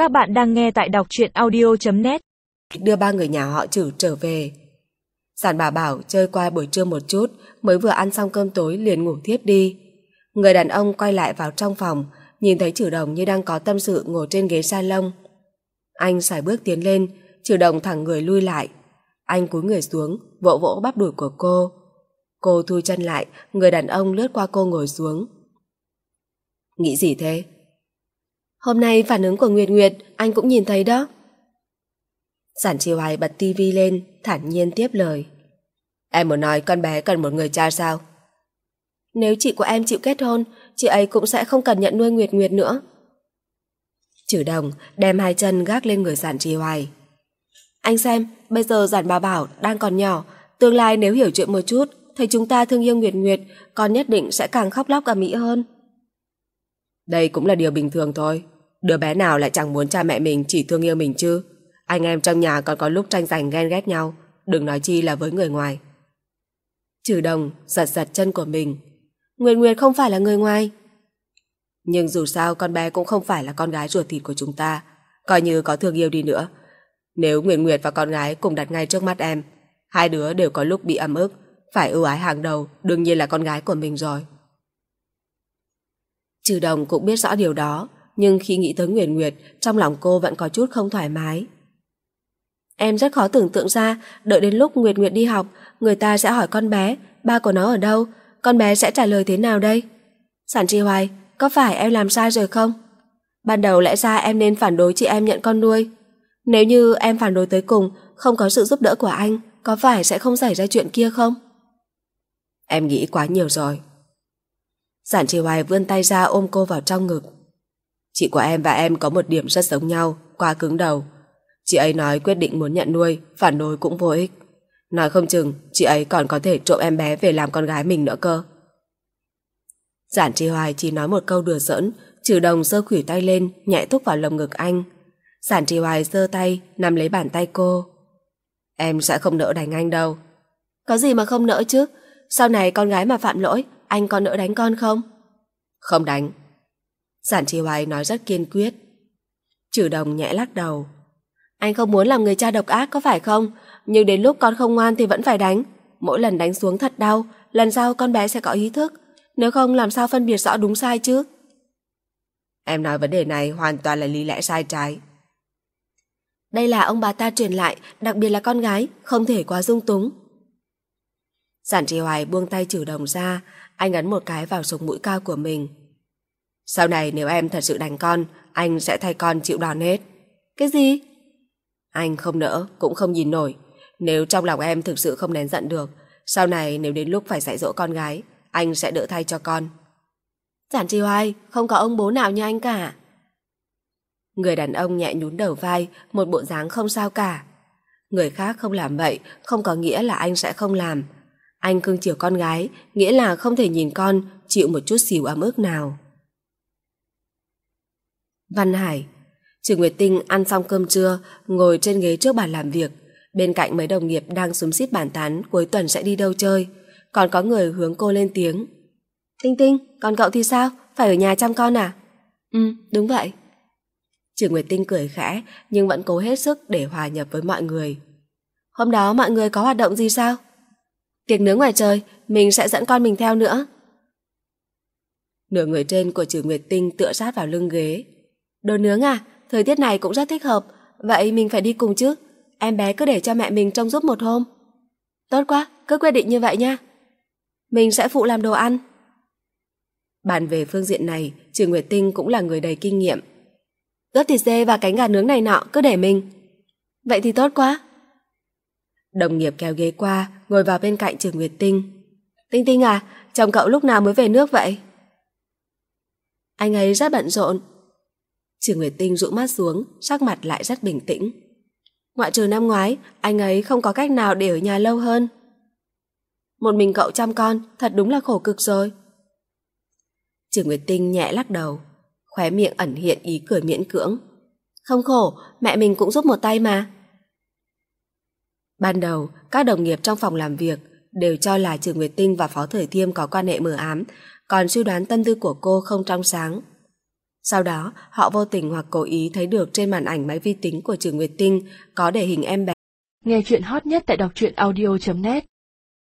Các bạn đang nghe tại đọc truyện audio.net. Đưa ba người nhà họ Trử trở về. Giản Bà Bảo chơi qua buổi trưa một chút, mới vừa ăn xong cơm tối liền ngủ thiếp đi. Người đàn ông quay lại vào trong phòng, nhìn thấy Trử Đồng như đang có tâm sự ngồi trên ghế salon. Anh sải bước tiến lên, Trử Đồng thẳng người lui lại. Anh cúi người xuống, vỗ vỗ bắp đùi của cô. Cô thu chân lại, người đàn ông lướt qua cô ngồi xuống. Nghĩ gì thế? Hôm nay phản ứng của Nguyệt Nguyệt anh cũng nhìn thấy đó. Giản Chi Hoài bật tivi lên, thản nhiên tiếp lời. Em muốn nói con bé cần một người cha sao? Nếu chị của em chịu kết hôn, chị ấy cũng sẽ không cần nhận nuôi Nguyệt Nguyệt nữa. Trử Đồng đem hai chân gác lên người Giản Chi Hoài. Anh xem, bây giờ Giản Bà Bảo đang còn nhỏ, tương lai nếu hiểu chuyện một chút, thấy chúng ta thương yêu Nguyệt Nguyệt, con nhất định sẽ càng khóc lóc ầm ĩ hơn. Đây cũng là điều bình thường thôi. Đứa bé nào lại chẳng muốn cha mẹ mình chỉ thương yêu mình chứ. Anh em trong nhà còn có lúc tranh giành ghen ghét nhau, đừng nói chi là với người ngoài. Trử Đồng giật giật chân của mình. Nguyệt Nguyệt không phải là người ngoài. Nhưng dù sao con bé cũng không phải là con gái ruột thịt của chúng ta. Coi như có thương yêu đi nữa, nếu Nguyệt Nguyệt và con gái cùng đặt ngay trước mắt em, hai đứa đều có lúc bị ấm ức, phải ưu ái hàng đầu đương nhiên là con gái của mình rồi. Trử Đồng cũng biết rõ điều đó, nhưng khi nghĩ tới Nguyệt Nguyệt, trong lòng cô vẫn có chút không thoải mái. Em rất khó tưởng tượng ra, đợi đến lúc Nguyệt Nguyệt đi học, người ta sẽ hỏi con bé, ba của nó ở đâu, con bé sẽ trả lời thế nào đây? Giản Chi Hoài, có phải em làm sai rồi không? Ban đầu lẽ ra em nên phản đối chị em nhận con nuôi. Nếu như em phản đối tới cùng, không có sự giúp đỡ của anh, có phải sẽ không xảy ra chuyện kia không? Em nghĩ quá nhiều rồi. Giản Chi Hoài vươn tay ra ôm cô vào trong ngực. Chị của em và em có một điểm rất giống nhau, quá cứng đầu. Chị ấy nói quyết định muốn nhận nuôi, phản đối cũng vô ích. Nói không chừng chị ấy còn có thể trộm em bé về làm con gái mình nữa cơ. Giản Chi Hoài chỉ nói một câu đùa giỡn, Trử Đồng giơ khuỷu tay lên, nhẹ thúc vào lồng ngực anh. Giản Chi Hoài giơ tay nắm lấy bàn tay cô. Em sẽ không nỡ đánh anh đâu. Có gì mà không nỡ chứ? Sau này con gái mà phạm lỗi, anh có nỡ đánh con không? Không đánh. Giản Chi Hoài nói rất kiên quyết. Trử Đồng nhẹ lắc đầu. Anh không muốn làm người cha độc ác có phải không? Nhưng đến lúc con không ngoan thì vẫn phải đánh. Mỗi lần đánh xuống thật đau, lần sau con bé sẽ có ý thức. Nếu không làm sao phân biệt rõ đúng sai chứ? Em nói vấn đề này hoàn toàn là lý lẽ sai trái. Đây là ông bà ta truyền lại, đặc biệt là con gái, không thể quá dung túng. Giản Chi Hoài buông tay Trử Đồng ra, anh ấn một cái vào sống mũi cao của mình. Sau này nếu em thật sự đánh con, anh sẽ thay con chịu đòn hết. Cái gì? Anh không nỡ, cũng không nhìn nổi. Nếu trong lòng em thực sự không nén giận được, sau này nếu đến lúc phải dạy dỗ con gái, anh sẽ đỡ thay cho con. Giản Chi Hoài, không có ông bố nào như anh cả. Người đàn ông nhẹ nhún đầu vai, một bộ dáng không sao cả. Người khác không làm vậy, không có nghĩa là anh sẽ không làm. Anh cưng chiều con gái, nghĩa là không thể nhìn con chịu một chút xíu ấm ức nào. Văn Hải. Trừ Nguyệt Tinh ăn xong cơm trưa, ngồi trên ghế trước bàn làm việc. Bên cạnh mấy đồng nghiệp đang xúm xít bàn tán cuối tuần sẽ đi đâu chơi. Còn có người hướng cô lên tiếng. Tinh Tinh, còn cậu thì sao? Phải ở nhà chăm con à? Đúng vậy. Trừ Nguyệt Tinh cười khẽ, nhưng vẫn cố hết sức để hòa nhập với mọi người. Hôm đó mọi người có hoạt động gì sao? Tiệc nướng ngoài trời, mình sẽ dẫn con mình theo nữa. Nửa người trên của Trừ Nguyệt Tinh tựa sát vào lưng ghế. Đồ nướng à? Thời tiết này cũng rất thích hợp. Vậy mình phải đi cùng chứ? Em bé cứ để cho mẹ mình trông giúp một hôm. Tốt quá, cứ quyết định như vậy nha. Mình sẽ phụ làm đồ ăn. Bàn về phương diện này, Trừ Nguyệt Tinh cũng là người đầy kinh nghiệm. Ướp thịt dê và cánh gà nướng này nọ cứ để mình. Vậy thì tốt quá. Đồng nghiệp kéo ghế qua, ngồi vào bên cạnh Trừ Nguyệt Tinh. Tinh Tinh à, chồng cậu lúc nào mới về nước vậy? Anh ấy rất bận rộn. Trừ Nguyệt Tinh rũ mắt xuống, sắc mặt lại rất bình tĩnh. Ngoại trừ năm ngoái, anh ấy không có cách nào để ở nhà lâu hơn. Một mình cậu chăm con, thật đúng là khổ cực rồi. Trừ Nguyệt Tinh nhẹ lắc đầu, khóe miệng ẩn hiện ý cười miễn cưỡng. Không khổ, mẹ mình cũng giúp một tay mà. Ban đầu, các đồng nghiệp trong phòng làm việc đều cho là Trừ Nguyệt Tinh và Phó Thời Thiêm có quan hệ mờ ám, còn suy đoán tâm tư của cô không trong sáng. Sau đó, họ vô tình hoặc cố ý thấy được trên màn ảnh máy vi tính của Trừ Nguyệt Tinh có để hình em bé. Nghe chuyện hot nhất tại đọc truyện audio.net